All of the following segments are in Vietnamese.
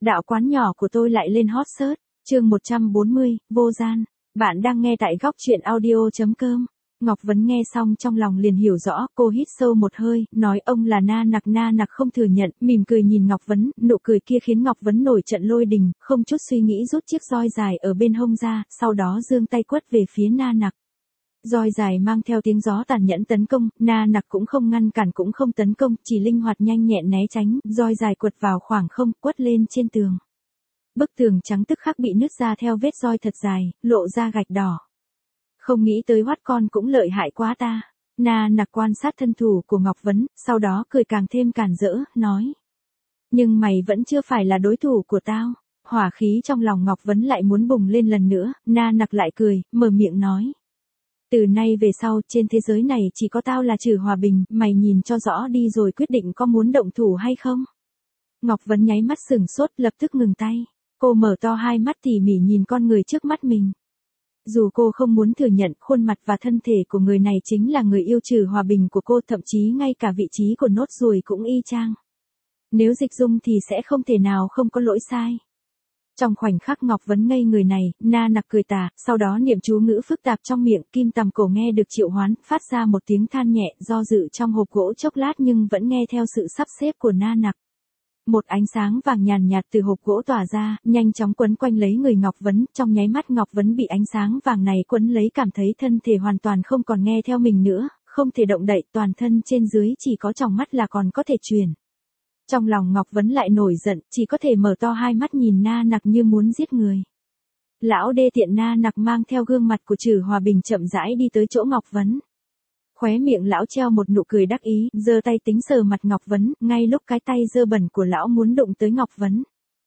Đạo quán nhỏ của tôi lại lên hot search. Chương 140, vô gian. Bạn đang nghe tại góc truyện audio.com. Ngọc Vấn nghe xong trong lòng liền hiểu rõ, cô hít sâu một hơi, nói ông là Na Nặc không thừa nhận, mỉm cười nhìn Ngọc Vấn, nụ cười kia khiến Ngọc Vấn nổi trận lôi đình, không chút suy nghĩ rút chiếc roi dài ở bên hông ra, sau đó giương tay quất về phía Na Nặc. Roi dài mang theo tiếng gió tàn nhẫn tấn công, Na Nặc cũng không ngăn cản cũng không tấn công, chỉ linh hoạt nhanh nhẹn né tránh, roi dài quật vào khoảng không, quất lên trên tường. Bức tường trắng tức khắc bị nứt ra theo vết roi thật dài, lộ ra gạch đỏ. Không nghĩ tới hoắt con cũng lợi hại quá ta. Na Nặc quan sát thân thủ của Ngọc Vấn, sau đó cười càng thêm càn rỡ, nói. Nhưng mày vẫn chưa phải là đối thủ của tao. Hỏa khí trong lòng Ngọc Vấn lại muốn bùng lên lần nữa, Na Nặc lại cười, mở miệng nói. Từ nay về sau, trên thế giới này chỉ có tao là trừ hòa bình, mày nhìn cho rõ đi rồi quyết định có muốn động thủ hay không. Ngọc Vấn nháy mắt sửng sốt, lập tức ngừng tay. Cô mở to hai mắt tỉ mỉ nhìn con người trước mắt mình. Dù cô không muốn thừa nhận, khuôn mặt và thân thể của người này chính là người yêu trừ hòa bình của cô, thậm chí ngay cả vị trí của nốt ruồi cũng y chang. Nếu dịch dung thì sẽ không thể nào không có lỗi sai. Trong khoảnh khắc Ngọc Vấn ngây người này, Na Nặc cười tà, sau đó niệm chú ngữ phức tạp trong miệng, kim tằm cổ nghe được triệu hoán, phát ra một tiếng than nhẹ, do dự trong hộp gỗ chốc lát nhưng vẫn nghe theo sự sắp xếp của Na Nặc. Một ánh sáng vàng nhàn nhạt từ hộp gỗ tỏa ra, nhanh chóng quấn quanh lấy người Ngọc Vấn, trong nháy mắt Ngọc Vấn bị ánh sáng vàng này quấn lấy, cảm thấy thân thể hoàn toàn không còn nghe theo mình nữa, không thể động đậy, toàn thân trên dưới chỉ có tròng mắt là còn có thể chuyển. Trong lòng Ngọc Vấn lại nổi giận, chỉ có thể mở to hai mắt nhìn Na Nặc như muốn giết người. Lão đê tiện. Na Nặc mang theo gương mặt của trừ hòa bình chậm rãi đi tới chỗ Ngọc Vấn. Khóe miệng lão treo một nụ cười đắc ý, giơ tay tính sờ mặt Ngọc Vấn, ngay lúc cái tay dơ bẩn của lão muốn đụng tới Ngọc Vấn.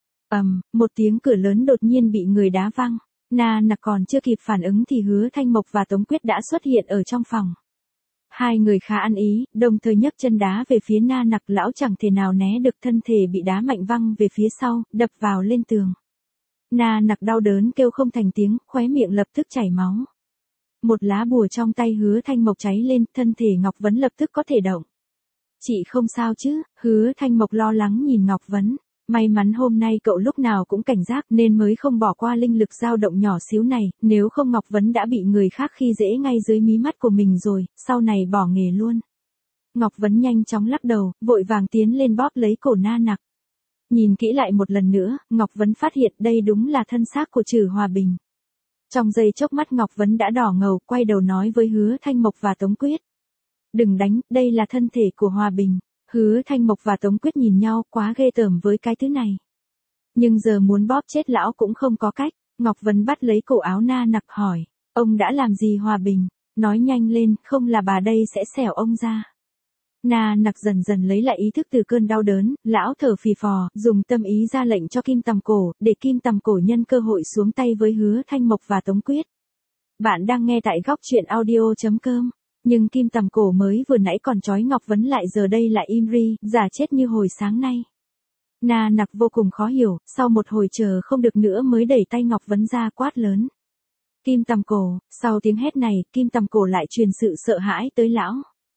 Một tiếng cửa lớn đột nhiên bị người đá văng. Na Nặc còn chưa kịp phản ứng thì Hứa Thanh Mộc và Tống Quyết đã xuất hiện ở trong phòng. Hai người khá ăn ý, đồng thời nhấc chân đá về phía Na Nặc, lão chẳng thể nào né được, thân thể bị đá mạnh văng về phía sau, đập vào lên tường. Na Nặc đau đớn kêu không thành tiếng, khóe miệng lập tức chảy máu. Một lá bùa trong tay Hứa Thanh Mộc cháy lên, thân thể Ngọc Vấn lập tức có thể động. Chị không sao chứ? Hứa Thanh Mộc lo lắng nhìn Ngọc Vấn. May mắn hôm nay cậu lúc nào cũng cảnh giác nên mới không bỏ qua linh lực dao động nhỏ xíu này, nếu không Ngọc Vấn đã bị người khác khi dễ ngay dưới mí mắt của mình rồi, sau này bỏ nghề luôn. Ngọc Vấn nhanh chóng lắc đầu, vội vàng tiến lên bóp lấy cổ Na Nặc. Nhìn kỹ lại một lần nữa, Ngọc Vấn phát hiện đây đúng là thân xác của trừ hòa bình. Trong giây chốc mắt Ngọc Vấn đã đỏ ngầu, quay đầu nói với Hứa Thanh Mộc và Tống Quyết. Đừng đánh, đây là thân thể của hòa bình. Hứa Thanh Mộc và Tống Quyết nhìn nhau, quá ghê tởm với cái thứ này. Nhưng giờ muốn bóp chết lão cũng không có cách. Ngọc Vấn bắt lấy cổ áo Na Nặc hỏi, ông đã làm gì hòa bình? Nói nhanh lên, không là bà đây sẽ xẻo ông ra. Na Nặc dần dần lấy lại ý thức từ cơn đau đớn, lão thở phì phò, dùng tâm ý ra lệnh cho kim tằm cổ, để kim tằm cổ nhân cơ hội xuống tay với Hứa Thanh Mộc và Tống Quyết. Bạn đang nghe tại góc truyện audio.com. Nhưng kim tằm cổ mới vừa nãy còn trói Ngọc Vấn lại giờ đây lại im ri, giả chết như hồi sáng nay. Na Nặc vô cùng khó hiểu, sau một hồi chờ không được nữa mới đẩy tay Ngọc Vấn ra, quát lớn. Kim tằm cổ. Sau tiếng hét này, kim tằm cổ lại truyền sự sợ hãi tới lão.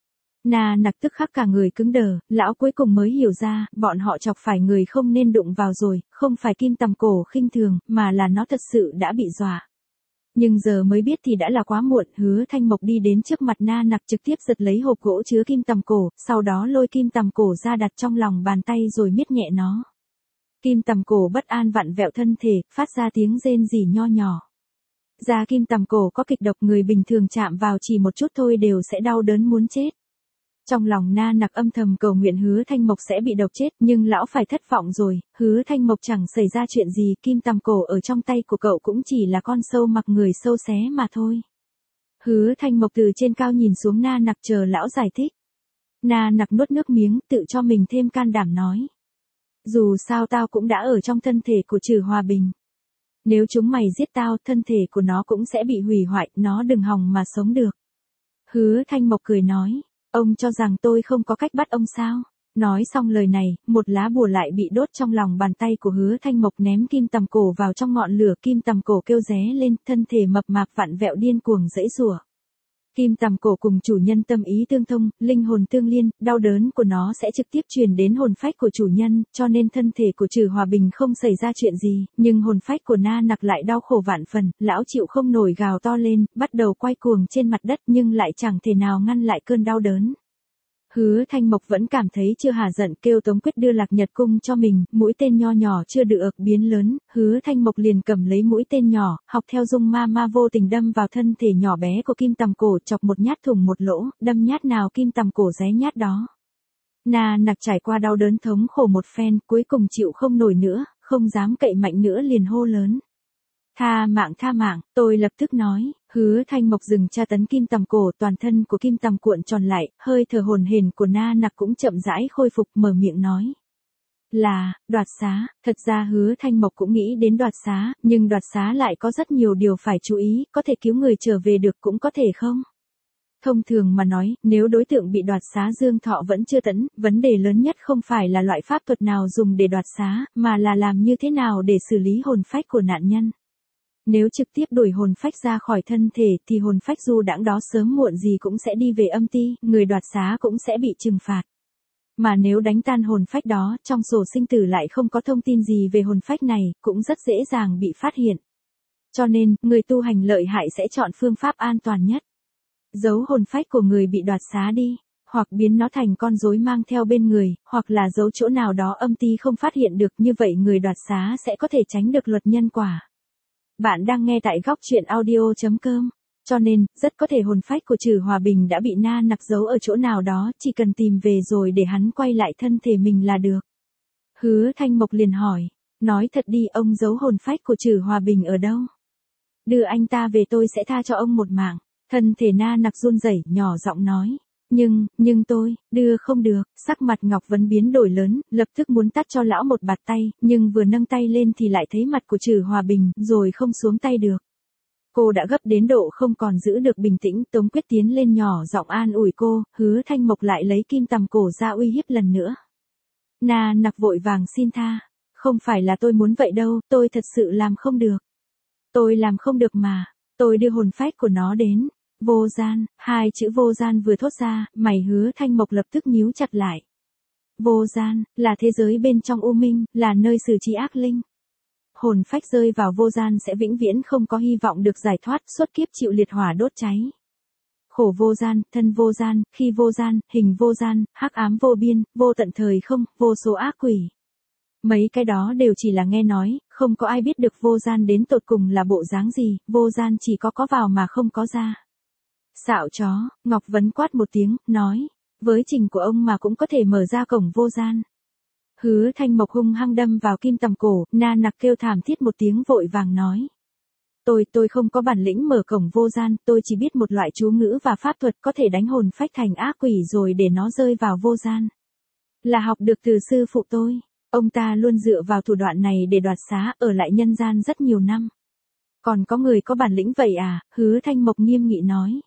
Na Nặc tức khắc cả người cứng đờ, lão cuối cùng mới hiểu ra, bọn họ chọc phải người không nên đụng vào rồi, không phải kim tằm cổ khinh thường, mà là nó thật sự đã bị dọa. Nhưng giờ mới biết thì đã là quá muộn. Hứa Thanh Mộc đi đến trước mặt Na Nặc, trực tiếp giật lấy hộp gỗ chứa kim tằm cổ, sau đó lôi kim tằm cổ ra đặt trong lòng bàn tay rồi miết nhẹ nó. Kim tằm cổ bất an vặn vẹo thân thể, phát ra tiếng rên rỉ nho nhỏ. Da kim tằm cổ có kịch độc, người bình thường chạm vào chỉ một chút thôi đều sẽ đau đớn muốn chết. Trong lòng Na Nặc âm thầm cầu nguyện Hứa Thanh Mộc sẽ bị độc chết, nhưng lão phải thất vọng rồi, Hứa Thanh Mộc chẳng xảy ra chuyện gì, kim tằm cổ ở trong tay của cậu cũng chỉ là con sâu mặc người sâu xé mà thôi. Hứa Thanh Mộc từ trên cao nhìn xuống Na Nặc chờ lão giải thích. Na Nặc nuốt nước miếng, tự cho mình thêm can đảm nói. Dù sao tao cũng đã ở trong thân thể của trừ hòa bình. Nếu chúng mày giết tao, thân thể của nó cũng sẽ bị hủy hoại, nó đừng hòng mà sống được. Hứa Thanh Mộc cười nói. Ông cho rằng tôi không có cách bắt ông sao? Nói xong lời này, một lá bùa lại bị đốt trong lòng bàn tay của Hứa Thanh Mộc, ném kim tằm cổ vào trong ngọn lửa, kim tằm cổ kêu ré lên, thân thể mập mạp vặn vẹo điên cuồng giãy giụa. Kim tằm cổ cùng chủ nhân tâm ý tương thông, linh hồn tương liên, đau đớn của nó sẽ trực tiếp truyền đến hồn phách của chủ nhân, cho nên thân thể của Trừ Hòa Bình không xảy ra chuyện gì, nhưng hồn phách của Na Nặc lại đau khổ vạn phần, lão chịu không nổi gào to lên, bắt đầu quay cuồng trên mặt đất nhưng lại chẳng thể nào ngăn lại cơn đau đớn. Hứa Thanh Mộc vẫn cảm thấy chưa hả giận, kêu Tống Quyết đưa Lạc Nhật cung cho mình, mũi tên nho nhỏ chưa được biến lớn, Hứa Thanh Mộc liền cầm lấy mũi tên nhỏ, học theo Dung Ma vô tình đâm vào thân thể nhỏ bé của Kim Tằm Cổ, chọc một nhát thủng một lỗ, đâm nhát nào Kim Tằm Cổ ré nhát đó. Na Nặc trải qua đau đớn thống khổ một phen, cuối cùng chịu không nổi nữa, không dám cậy mạnh nữa liền hô lớn. Tha mạng, tôi lập tức nói. Hứa Thanh Mộc dừng tra tấn Kim Tằm Cổ, toàn thân của Kim Tằm cuộn tròn lại, hơi thở hổn hển của Na Nặc cũng chậm rãi khôi phục, mở miệng nói. Là, đoạt xá, thật ra Hứa Thanh Mộc cũng nghĩ đến đoạt xá, nhưng đoạt xá lại có rất nhiều điều phải chú ý, có thể cứu người trở về được cũng có thể không. Thông thường mà nói, nếu đối tượng bị đoạt xá dương thọ vẫn chưa tẫn, vấn đề lớn nhất không phải là loại pháp thuật nào dùng để đoạt xá, mà là làm như thế nào để xử lý hồn phách của nạn nhân. Nếu trực tiếp đuổi hồn phách ra khỏi thân thể thì hồn phách du đãng đó sớm muộn gì cũng sẽ đi về âm ti, người đoạt xá cũng sẽ bị trừng phạt. Mà nếu đánh tan hồn phách đó, trong sổ sinh tử lại không có thông tin gì về hồn phách này, cũng rất dễ dàng bị phát hiện. Cho nên, người tu hành lợi hại sẽ chọn phương pháp an toàn nhất. Giấu hồn phách của người bị đoạt xá đi, hoặc biến nó thành con rối mang theo bên người, hoặc là giấu chỗ nào đó âm ti không phát hiện được, như vậy người đoạt xá sẽ có thể tránh được luật nhân quả. Bạn đang nghe tại góc truyện audio.com. Cho nên, rất có thể hồn phách của Trừ Hòa Bình đã bị Na Nặc giấu ở chỗ nào đó, chỉ cần tìm về rồi để hắn quay lại thân thể mình là được. Hứa Thanh Mộc liền hỏi, nói thật đi, ông giấu hồn phách của Trừ Hòa Bình ở đâu? Đưa anh ta về tôi sẽ tha cho ông một mạng. Thân thể Na Nặc run rẩy, nhỏ giọng nói. Nhưng tôi, đưa không được, sắc mặt Ngọc Vấn biến đổi lớn, lập tức muốn tát cho lão một bạt tay, nhưng vừa nâng tay lên thì lại thấy mặt của Trừ Hòa Bình, rồi không xuống tay được. Cô đã gấp đến độ không còn giữ được bình tĩnh, Tống Quyết tiến lên nhỏ giọng an ủi cô, Hứa Thanh Mộc lại lấy Kim Tằm Cổ ra uy hiếp lần nữa. Na Nặc vội vàng xin tha, không phải là tôi muốn vậy đâu, tôi thật sự làm không được. Tôi làm không được mà, tôi đưa hồn phách của nó đến. Vô gian, hai chữ vô gian vừa thốt ra, mày Hứa Thanh Mộc lập tức nhíu chặt lại. Vô gian, là thế giới bên trong u minh, là nơi xử trí ác linh. Hồn phách rơi vào vô gian sẽ vĩnh viễn không có hy vọng được giải thoát, suốt kiếp chịu liệt hỏa đốt cháy. Khổ vô gian, thân vô gian, khi vô gian, hình vô gian, hắc ám vô biên, vô tận thời không, vô số ác quỷ. Mấy cái đó đều chỉ là nghe nói, không có ai biết được vô gian đến tột cùng là bộ dáng gì, vô gian chỉ có vào mà không có ra. Xạo chó, Ngọc Vấn quát một tiếng, nói, với trình của ông mà cũng có thể mở ra cổng vô gian. Hứa Thanh Mộc hung hăng đâm vào Kim Tằm Cổ, Na Nặc kêu thảm thiết một tiếng vội vàng nói. Tôi không có bản lĩnh mở cổng vô gian, tôi chỉ biết một loại chú ngữ và pháp thuật có thể đánh hồn phách thành ác quỷ rồi để nó rơi vào vô gian. Là học được từ sư phụ tôi, ông ta luôn dựa vào thủ đoạn này để đoạt xá, ở lại nhân gian rất nhiều năm. Còn có người có bản lĩnh vậy à? Hứa Thanh Mộc nghiêm nghị nói.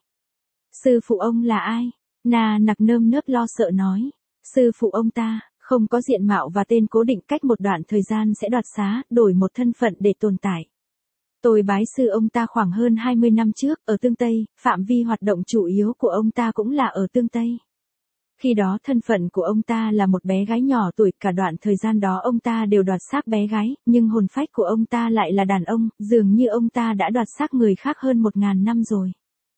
Sư phụ ông là ai? Na Nặc nơm nớp lo sợ nói. Sư phụ ông ta, không có diện mạo và tên cố định, cách một đoạn thời gian sẽ đoạt xá, đổi một thân phận để tồn tại. Tôi bái sư ông ta khoảng hơn 20 năm trước, ở Tương Tây, phạm vi hoạt động chủ yếu của ông ta cũng là ở Tương Tây. Khi đó thân phận của ông ta là một bé gái nhỏ tuổi, cả đoạn thời gian đó ông ta đều đoạt xác bé gái, nhưng hồn phách của ông ta lại là đàn ông, dường như ông ta đã đoạt xác người khác hơn 1000 năm rồi.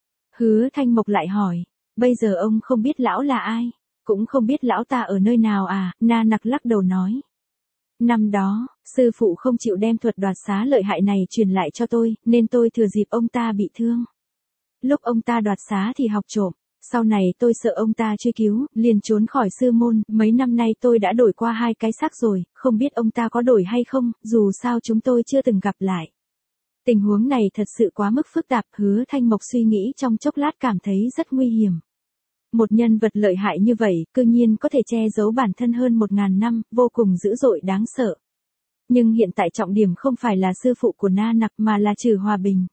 Hứa Thanh Mộc lại hỏi, bây giờ ông không biết lão là ai, cũng không biết lão ta ở nơi nào à? Na Nặc lắc đầu nói. Năm đó, sư phụ không chịu đem thuật đoạt xá lợi hại này truyền lại cho tôi, nên tôi thừa dịp ông ta bị thương. Lúc ông ta đoạt xá thì học trộm, sau này tôi sợ ông ta truy cứu, liền trốn khỏi sư môn, mấy năm nay tôi đã đổi qua 2 cái xác rồi, không biết ông ta có đổi hay không, dù sao chúng tôi chưa từng gặp lại. Tình huống này thật sự quá mức phức tạp, Hứa Thanh Mộc suy nghĩ trong chốc lát cảm thấy rất nguy hiểm. Một nhân vật lợi hại như vậy, cư nhiên có thể che giấu bản thân hơn 1000 năm, vô cùng dữ dội đáng sợ. Nhưng hiện tại trọng điểm không phải là sư phụ của Na Nặc mà là Trừ Hòa Bình.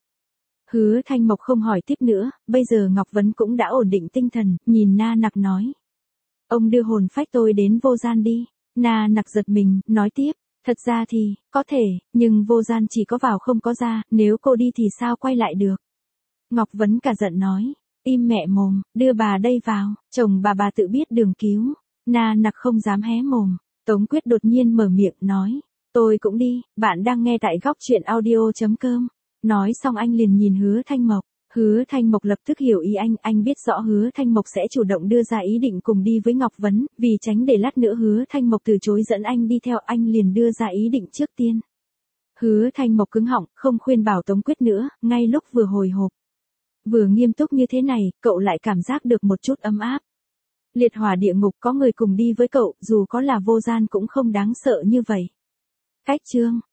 Hứa Thanh Mộc không hỏi tiếp nữa, bây giờ Ngọc Vấn cũng đã ổn định tinh thần, nhìn Na Nặc nói. Ông đưa hồn phách tôi đến vô gian đi. Na Nặc giật mình, nói tiếp, thật ra thì, có thể, nhưng vô gian chỉ có vào không có ra, nếu cô đi thì sao quay lại được. Ngọc Vấn cả giận nói, Im mẹ mồm, đưa bà đây vào, chồng bà tự biết đường cứu. Na nặc không dám hé mồm. Tống Quyết đột nhiên mở miệng nói. Tôi cũng đi, bạn đang nghe tại góc truyện audio.com. Nói xong anh liền nhìn Hứa Thanh Mộc. Hứa Thanh Mộc lập tức hiểu ý anh biết rõ Hứa Thanh Mộc sẽ chủ động đưa ra ý định cùng đi với Ngọc Vấn, vì tránh để lát nữa Hứa Thanh Mộc từ chối dẫn anh đi theo, anh liền đưa ra ý định trước tiên. Hứa Thanh Mộc cứng họng, không khuyên bảo Tống Quyết nữa, ngay lúc vừa hồi hộp, vừa nghiêm túc như thế này, cậu lại cảm giác được một chút ấm áp. Liệt hỏa địa ngục có người cùng đi với cậu, dù có là vô gian cũng không đáng sợ như vậy. Cách chương